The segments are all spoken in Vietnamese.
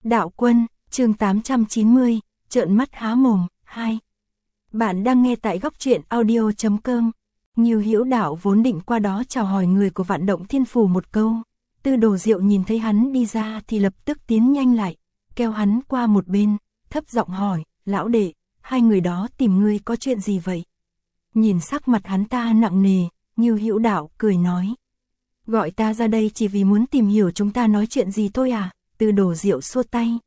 Đạo Quân, chương 890, trợn mắt há mồm, 2. Bạn đang nghe tại góc truyện audio.com. Ngưu Hữu Đạo vốn định qua đó chào hỏi người của Vạn Động Thiên Phủ một câu. Tư Đồ Diệu nhìn thấy hắn đi ra thì lập tức tiến nhanh lại, kéo hắn qua một bên, thấp giọng hỏi, lão đệ, hai người đó tìm ngươi có chuyện gì vậy? Nhìn sắc mặt hắn ta nặng nề, Ngưu Hữu Đạo cười nói. Gọi ta ra đây chỉ vì muốn tìm hiểu chúng ta nói chuyện gì thôi à? Tư Đồ Diệu xua tay.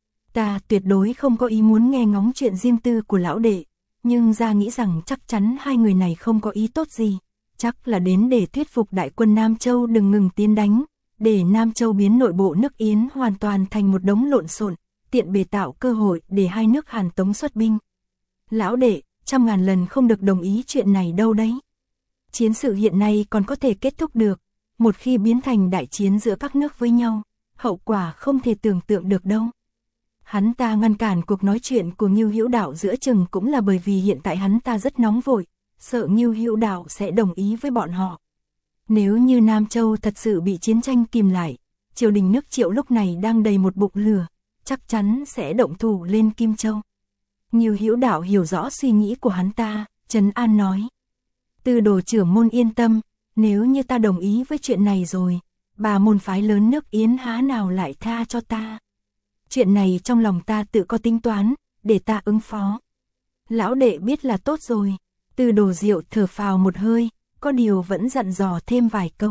Ta tuyệt đối không có ý muốn nghe ngóng chuyện riêng tư của lão đệ, nhưng ra nghĩ rằng chắc chắn hai người này không có ý tốt gì, chắc là đến để thuyết phục đại quân Nam Châu đừng ngừng tiến đánh, để Nam Châu biến nội bộ nước Yến hoàn toàn thành một đống lộn xộn, tiện bề tạo cơ hội để hai nước Hàn Tống xuất binh. Lão đệ, trăm ngàn lần không được đồng ý chuyện này đâu đấy. Chiến sự hiện nay còn có thể kết thúc được, một khi biến thành đại chiến giữa các nước với nhau, hậu quả không thể tưởng tượng được đâu. Hắn ta ngăn cản cuộc nói chuyện của Ngưu Hữu Đạo giữa chừng cũng là bởi vì hiện tại hắn ta rất nóng vội, sợ Ngưu Hữu Đạo sẽ đồng ý với bọn họ. Nếu như Nam Châu thật sự bị chiến tranh kìm lại, triều đình nước Triệu lúc này đang đầy một bụng lửa, chắc chắn sẽ động thủ lên Kim Châu. Ngưu Hữu Đạo hiểu rõ suy nghĩ của hắn ta, trấn an nói. Tư Đồ trưởng môn yên tâm, nếu như ta đồng ý với chuyện này rồi, bà môn phái lớn nước Yến há nào lại tha cho ta. Chuyện này trong lòng ta tự có tính toán, để ta ứng phó. Lão đệ biết là tốt rồi. Tư Đồ Diệu thở phào một hơi, có điều vẫn dặn dò thêm vài câu.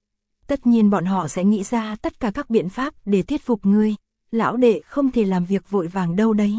Tất nhiên bọn họ sẽ nghĩ ra tất cả các biện pháp để thuyết phục ngươi, lão đệ không thể làm việc vội vàng đâu đấy.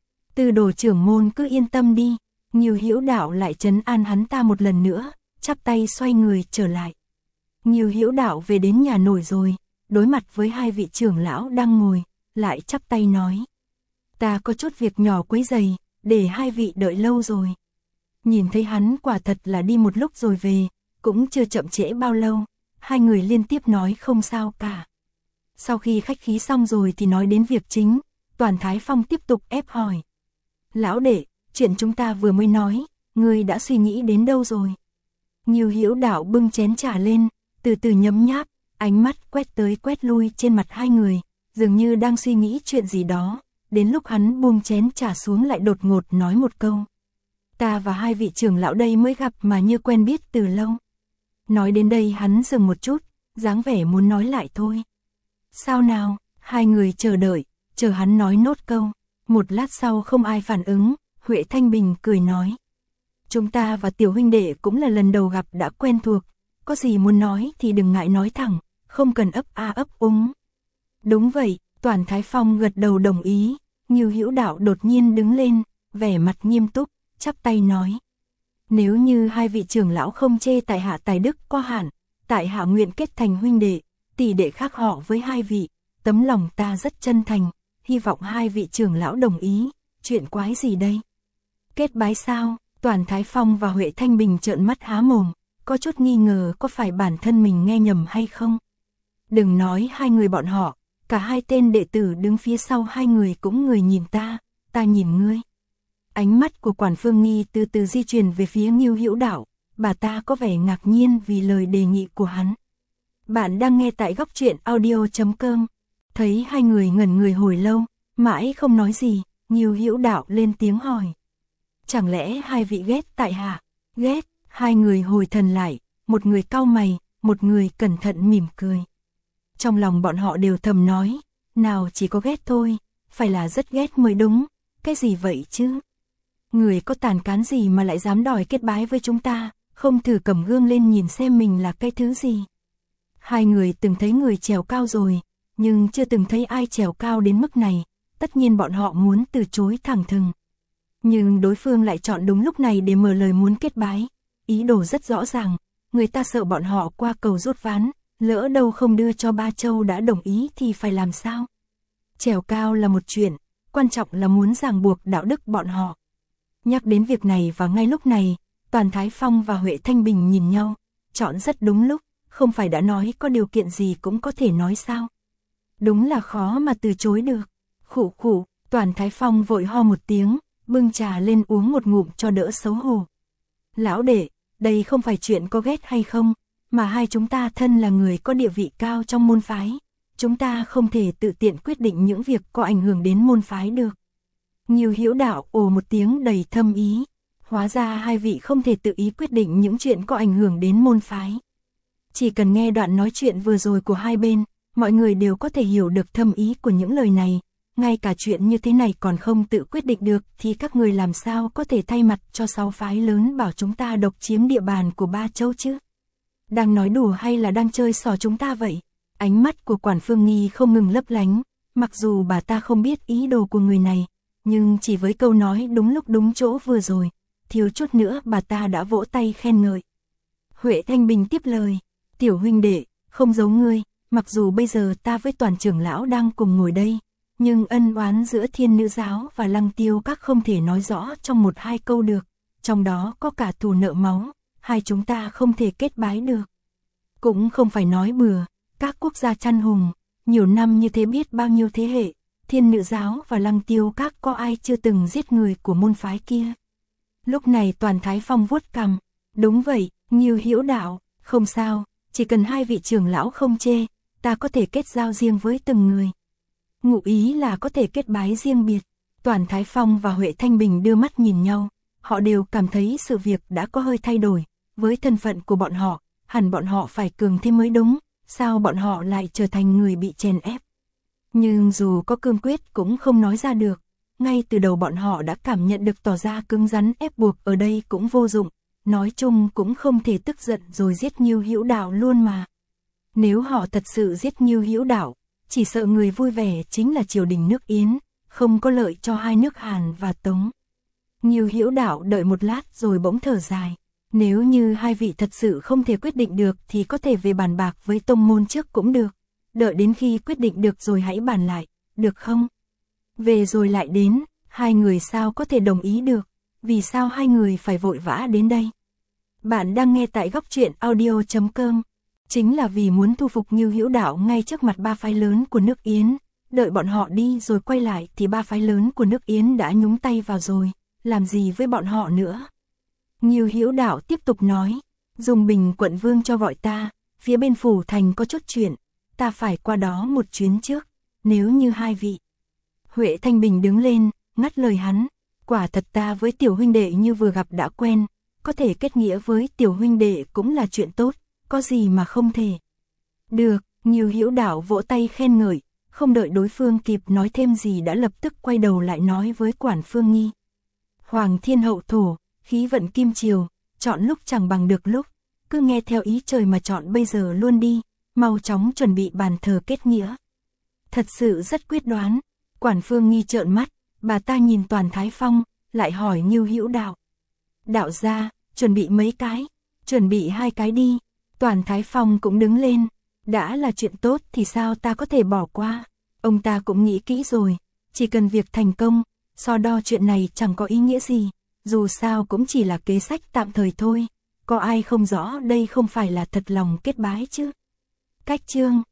Tư Đồ trưởng môn cứ yên tâm đi. Ngưu Hữu Đạo lại trấn an hắn ta một lần nữa, chắp tay xoay người trở lại. Ngưu Hữu Đạo về đến nhà nổi rồi, đối mặt với hai vị trưởng lão đang ngồi, lại chắp tay nói. Ta có chút việc nhỏ quấy rầy, để hai vị đợi lâu rồi. Nhìn thấy hắn quả thật là đi một lúc rồi về, cũng chưa chậm trễ bao lâu, hai người liên tiếp nói không sao cả. Sau khi khách khí xong rồi thì nói đến việc chính, Toàn Thái Phong tiếp tục ép hỏi. Lão đệ, chuyện chúng ta vừa mới nói, ngươi đã suy nghĩ đến đâu rồi? Ngưu Hữu Đạo bưng chén trà lên, từ từ nhấm nháp, ánh mắt quét tới quét lui trên mặt hai người, dường như đang suy nghĩ chuyện gì đó, đến lúc hắn buông chén trà xuống lại đột ngột nói một câu. Ta và hai vị trưởng lão đây mới gặp mà như quen biết từ lâu. Nói đến đây hắn dừng một chút, dáng vẻ muốn nói lại thôi. Sao nào? Hai người chờ đợi, chờ hắn nói nốt câu. Một lát sau không ai phản ứng, Huệ Thanh Bình cười nói. Chúng ta và tiểu huynh đệ cũng là lần đầu gặp đã quen thuộc, có gì muốn nói thì đừng ngại nói thẳng, không cần ấp a ấp úng. Đúng vậy, Toàn Thái Phong gật đầu đồng ý. Ngưu Hữu Đạo đột nhiên đứng lên, vẻ mặt nghiêm túc, chắp tay nói. Nếu như hai vị trưởng lão không chê tại hạ tài đức có hạn, tại hạ nguyện kết thành huynh đệ, tỷ đệ khác họ với hai vị, tấm lòng ta rất chân thành, hy vọng hai vị trưởng lão đồng ý, chuyện quái gì đây? Kết bái sao? Toàn Thái Phong và Huệ Thanh Bình trợn mắt há mồm, có chút nghi ngờ có phải bản thân mình nghe nhầm hay không. Đừng nói hai người bọn họ, cả hai tên đệ tử đứng phía sau hai người cũng người nhìn ta nhìn ngươi. Ánh mắt của Quản Phương Nghi từ từ di chuyển về phía Ngưu Hữu Đạo, bà ta có vẻ ngạc nhiên vì lời đề nghị của hắn. Bạn đang nghe tại góc truyện audio.com. Thấy hai người ngẩn người hồi lâu, mãi không nói gì, Ngưu Hữu Đạo lên tiếng hỏi. Chẳng lẽ hai vị ghét tại hạ? Ghét? Hai người hồi thần lại, một người cau mày, một người cẩn thận mỉm cười. Trong lòng bọn họ đều thầm nói, nào chỉ có ghét thôi, phải là rất ghét mới đúng, cái gì vậy chứ? Người có tàn cán gì mà lại dám đòi kết bái với chúng ta, không thử cầm gương lên nhìn xem mình là cái thứ gì? Hai người từng thấy người trèo cao rồi, nhưng chưa từng thấy ai trèo cao đến mức này, tất nhiên bọn họ muốn từ chối thẳng thừng. Nhưng đối phương lại chọn đúng lúc này để mở lời muốn kết bái, ý đồ rất rõ ràng, người ta sợ bọn họ qua cầu rút ván, lỡ đâu không đưa cho Ba Châu đã đồng ý thì phải làm sao? Trèo cao là một chuyện, quan trọng là muốn ràng buộc đạo đức bọn họ. Nhắc đến việc này và ngay lúc này, Toàn Thái Phong và Huệ Thanh Bình nhìn nhau, chọn rất đúng lúc, không phải đã nói có điều kiện gì cũng có thể nói sao? Đúng là khó mà từ chối được. Khụ khụ, Toàn Thái Phong vội ho một tiếng, bưng trà lên uống một ngụm cho đỡ xấu hổ. Lão đệ, đây không phải chuyện có ghét hay không, mà hai chúng ta thân là người có địa vị cao trong môn phái, chúng ta không thể tự tiện quyết định những việc có ảnh hưởng đến môn phái được. Ngưu Hữu Đạo ồ một tiếng đầy thâm ý. Hóa ra hai vị không thể tự ý quyết định những chuyện có ảnh hưởng đến môn phái. Chỉ cần nghe đoạn nói chuyện vừa rồi của hai bên, mọi người đều có thể hiểu được thâm ý của những lời này. Ngay cả chuyện như thế này còn không tự quyết định được thì các người làm sao có thể thay mặt cho 6 phái lớn bảo chúng ta độc chiếm địa bàn của 3 châu chứ? Đang nói đùa hay là đang chơi xỏ chúng ta vậy? Ánh mắt của Quản Phương Nghi không ngừng lấp lánh, mặc dù bà ta không biết ý đồ của người này, nhưng chỉ với câu nói đúng lúc đúng chỗ vừa rồi, thiếu chút nữa bà ta đã vỗ tay khen ngợi. Huệ Thanh Bình tiếp lời, tiểu huynh đệ, không giấu ngươi, mặc dù bây giờ ta với Toàn trưởng lão đang cùng ngồi đây, nhưng ân oán giữa Thiên Nữ giáo và Lăng Tiêu các không thể nói rõ trong 1-2 câu được, trong đó có cả thù nợ máu, hai chúng ta không thể kết bái được. Cũng không phải nói bừa, các quốc gia chăn hùng, nhiều năm như thế biết bao nhiêu thế hệ, Thiên Nữ giáo và Lăng Tiêu các có ai chưa từng giết người của môn phái kia. Lúc này Toàn Thái Phong vuốt cằm, đúng vậy, Ngưu Hữu Đạo, không sao, chỉ cần hai vị trưởng lão không chê, ta có thể kết giao riêng với từng người. Ngụ ý là có thể kết bái riêng biệt. Toàn Thái Phong và Huệ Thanh Bình đưa mắt nhìn nhau, họ đều cảm thấy sự việc đã có hơi thay đổi, với thân phận của bọn họ, hẳn bọn họ phải cường thêm mới đúng, sao bọn họ lại trở thành người bị chèn ép. Nhưng dù có cương quyết cũng không nói ra được, ngay từ đầu bọn họ đã cảm nhận được tỏ ra cứng rắn ép buộc ở đây cũng vô dụng, nói chung cũng không thể tức giận rồi giết Ngưu Hữu Đạo luôn mà. Nếu họ thật sự giết Ngưu Hữu Đạo, chỉ sợ người vui vẻ chính là triều đình nước Yến, không có lợi cho hai nước Hàn và Tống. Ngưu Hữu Đạo đợi một lát rồi bỗng thở dài. Nếu như hai vị thật sự không thể quyết định được thì có thể về bàn bạc với tông môn trước cũng được. Đợi đến khi quyết định được rồi hãy bàn lại, được không? Về rồi lại đến, hai người sao có thể đồng ý được? Vì sao hai người phải vội vã đến đây? Bạn đang nghe tại góc truyện audio.com. Chính là vì muốn thu phục Ngưu Hữu Đạo ngay trước mặt 3 phái lớn của nước Yến. Đợi bọn họ đi rồi quay lại thì 3 phái lớn của nước Yến đã nhúng tay vào rồi, làm gì với bọn họ nữa? Ngưu Hữu Đạo tiếp tục nói, Dung Bình quận vương cho gọi ta, phía bên phủ thành có chút chuyện, ta phải qua đó một chuyến trước, nếu như hai vị. Huệ Thanh Bình đứng lên, ngắt lời hắn, quả thật ta với tiểu huynh đệ như vừa gặp đã quen, có thể kết nghĩa với tiểu huynh đệ cũng là chuyện tốt, có gì mà không thể. Được, Ngưu Hữu Đạo vỗ tay khen ngợi, không đợi đối phương kịp nói thêm gì đã lập tức quay đầu lại nói với Quản Phương Nghi. Hoàng thiên hậu thổ, khí vận kim triều, chọn lúc chẳng bằng được lúc, cứ nghe theo ý trời mà chọn bây giờ luôn đi, mau chóng chuẩn bị bàn thờ kết nghĩa. Thật sự rất quyết đoán. Quản Phương Nghi trợn mắt, bà ta nhìn Toàn Thái Phong, lại hỏi Ngưu Hữu Đạo. Đạo gia, chuẩn bị mấy cái? Chuẩn bị 2 cái đi. Toàn Thái Phong cũng đứng lên, đã là chuyện tốt thì sao ta có thể bỏ qua? Ông ta cũng nghĩ kỹ rồi, chỉ cần việc thành công, so đo chuyện này chẳng có ý nghĩa gì, dù sao cũng chỉ là kế sách tạm thời thôi, có ai không rõ đây không phải là thật lòng kết bái chứ? Cách chương